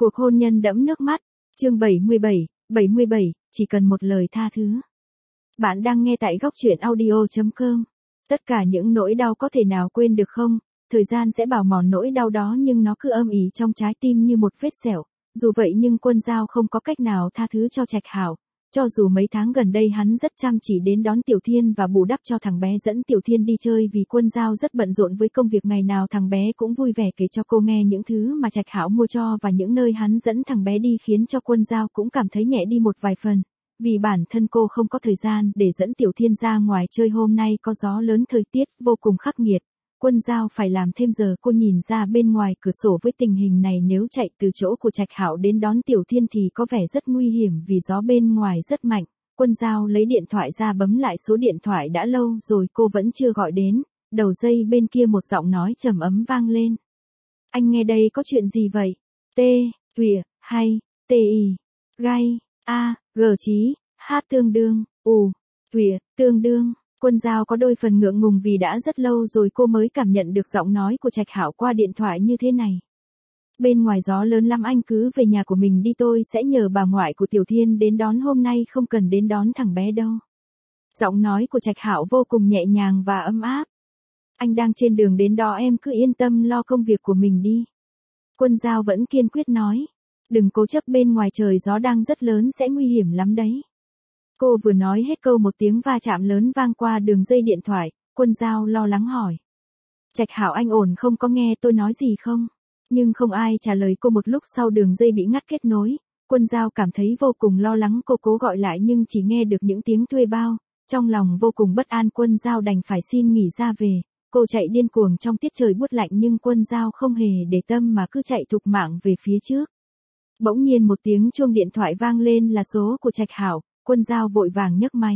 Cuộc hôn nhân đẫm nước mắt, chương 77, chỉ cần một lời tha thứ. Bạn đang nghe tại góc truyện audio.com. Tất cả những nỗi đau có thể nào quên được không? Thời gian sẽ bào mòn nỗi đau đó nhưng nó cứ âm ỉ trong trái tim như một vết sẹo. Dù vậy nhưng Quân Dao không có cách nào tha thứ cho Trạch Hảo. Cho dù mấy tháng gần đây hắn rất chăm chỉ đến đón Tiểu Thiên và bù đắp cho thằng bé dẫn Tiểu Thiên đi chơi vì Quân Dao rất bận rộn với công việc, ngày nào thằng bé cũng vui vẻ kể cho cô nghe những thứ mà Trạch Hảo mua cho và những nơi hắn dẫn thằng bé đi, khiến cho Quân Dao cũng cảm thấy nhẹ đi một vài phần. Vì bản thân cô không có thời gian để dẫn Tiểu Thiên ra ngoài chơi, hôm nay có gió lớn, thời tiết vô cùng khắc nghiệt. Quân Dao phải làm thêm giờ. Cô nhìn ra bên ngoài cửa sổ, với tình hình này nếu chạy từ chỗ của Trạch Hảo đến đón Tiểu Thiên thì có vẻ rất nguy hiểm vì gió bên ngoài rất mạnh. Quân Dao lấy điện thoại ra bấm lại số điện thoại đã lâu rồi cô vẫn chưa gọi đến. Đầu dây bên kia một giọng nói trầm ấm vang lên. Anh nghe đây, có chuyện gì vậy? T, Tùy, hay, T I, Gai, A, G Chí, H tương đương, U, Tùy, tương đương. Quân Dao có đôi phần ngượng ngùng vì đã rất lâu rồi cô mới cảm nhận được giọng nói của Trạch Hảo qua điện thoại như thế này. Bên ngoài gió lớn lắm, anh cứ về nhà của mình đi, tôi sẽ nhờ bà ngoại của Tiểu Thiên đến đón, hôm nay không cần đến đón thằng bé đâu. Giọng nói của Trạch Hảo vô cùng nhẹ nhàng và ấm áp. Anh đang trên đường đến đó, em cứ yên tâm lo công việc của mình đi. Quân Dao vẫn kiên quyết nói. Đừng cố chấp, bên ngoài trời gió đang rất lớn, sẽ nguy hiểm lắm đấy. Cô vừa nói hết câu một tiếng va chạm lớn vang qua đường dây điện thoại. Quân Dao lo lắng hỏi. Trạch Hảo, anh ổn không, có nghe tôi nói gì không? Nhưng không ai trả lời cô. Một lúc sau đường dây bị ngắt kết nối. Quân Dao cảm thấy vô cùng lo lắng, cô cố gọi lại nhưng chỉ nghe được những tiếng thuê bao. Trong lòng vô cùng bất an, Quân Dao đành phải xin nghỉ ra về. Cô chạy điên cuồng trong tiết trời buốt lạnh nhưng Quân Dao không hề để tâm mà cứ chạy thục mạng về phía trước. Bỗng nhiên một tiếng chuông điện thoại vang lên, là số của Trạch Hảo. Quân Dao vội vàng nhấc máy.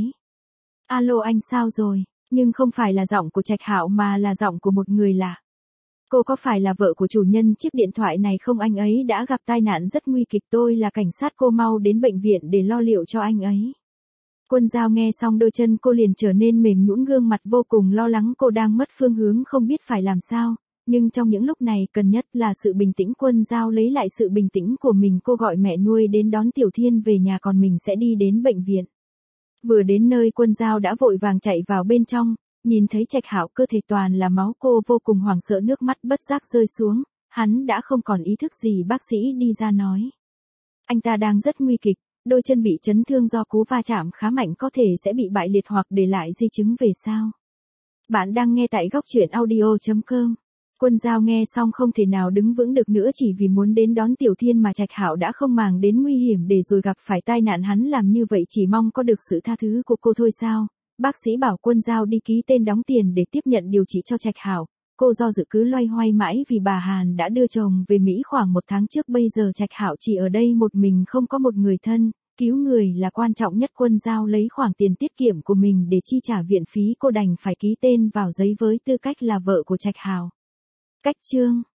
Alo, anh sao rồi? Nhưng không phải là giọng của Trạch Hảo mà là giọng của một người lạ. Cô có phải là vợ của chủ nhân chiếc điện thoại này không? Anh ấy đã gặp tai nạn rất nguy kịch, tôi là cảnh sát, cô mau đến bệnh viện để lo liệu cho anh ấy. Quân Dao nghe xong đôi chân cô liền trở nên mềm nhũn, gương mặt vô cùng lo lắng, cô đang mất phương hướng không biết phải làm sao. Nhưng trong những lúc này cần nhất là sự bình tĩnh. Quân Dao lấy lại sự bình tĩnh của mình, cô gọi mẹ nuôi đến đón Tiểu Thiên về nhà, còn mình sẽ đi đến bệnh viện. Vừa đến nơi, Quân Dao đã vội vàng chạy vào bên trong, nhìn thấy Trạch Hảo cơ thể toàn là máu, cô vô cùng hoảng sợ, nước mắt bất giác rơi xuống. Hắn đã không còn ý thức gì. Bác sĩ đi ra nói. Anh ta đang rất nguy kịch, đôi chân bị chấn thương do cú va chạm khá mạnh, có thể sẽ bị bại liệt hoặc để lại di chứng về sau. Bạn đang nghe tại góc truyện audio.com. Quân Dao nghe xong không thể nào đứng vững được nữa, chỉ vì muốn đến đón Tiểu Thiên mà Trạch Hảo đã không màng đến nguy hiểm để rồi gặp phải tai nạn. Hắn làm như vậy chỉ mong có được sự tha thứ của cô thôi sao? Bác sĩ bảo Quân Dao đi ký tên đóng tiền để tiếp nhận điều trị cho Trạch Hảo. Cô do dự cứ loay hoay mãi vì bà Hàn đã đưa chồng về Mỹ khoảng 1 tháng trước, bây giờ Trạch Hảo chỉ ở đây một mình, không có một người thân, cứu người là quan trọng nhất. Quân Dao lấy khoản tiền tiết kiệm của mình để chi trả viện phí, cô đành phải ký tên vào giấy với tư cách là vợ của Trạch Hảo. Cách chương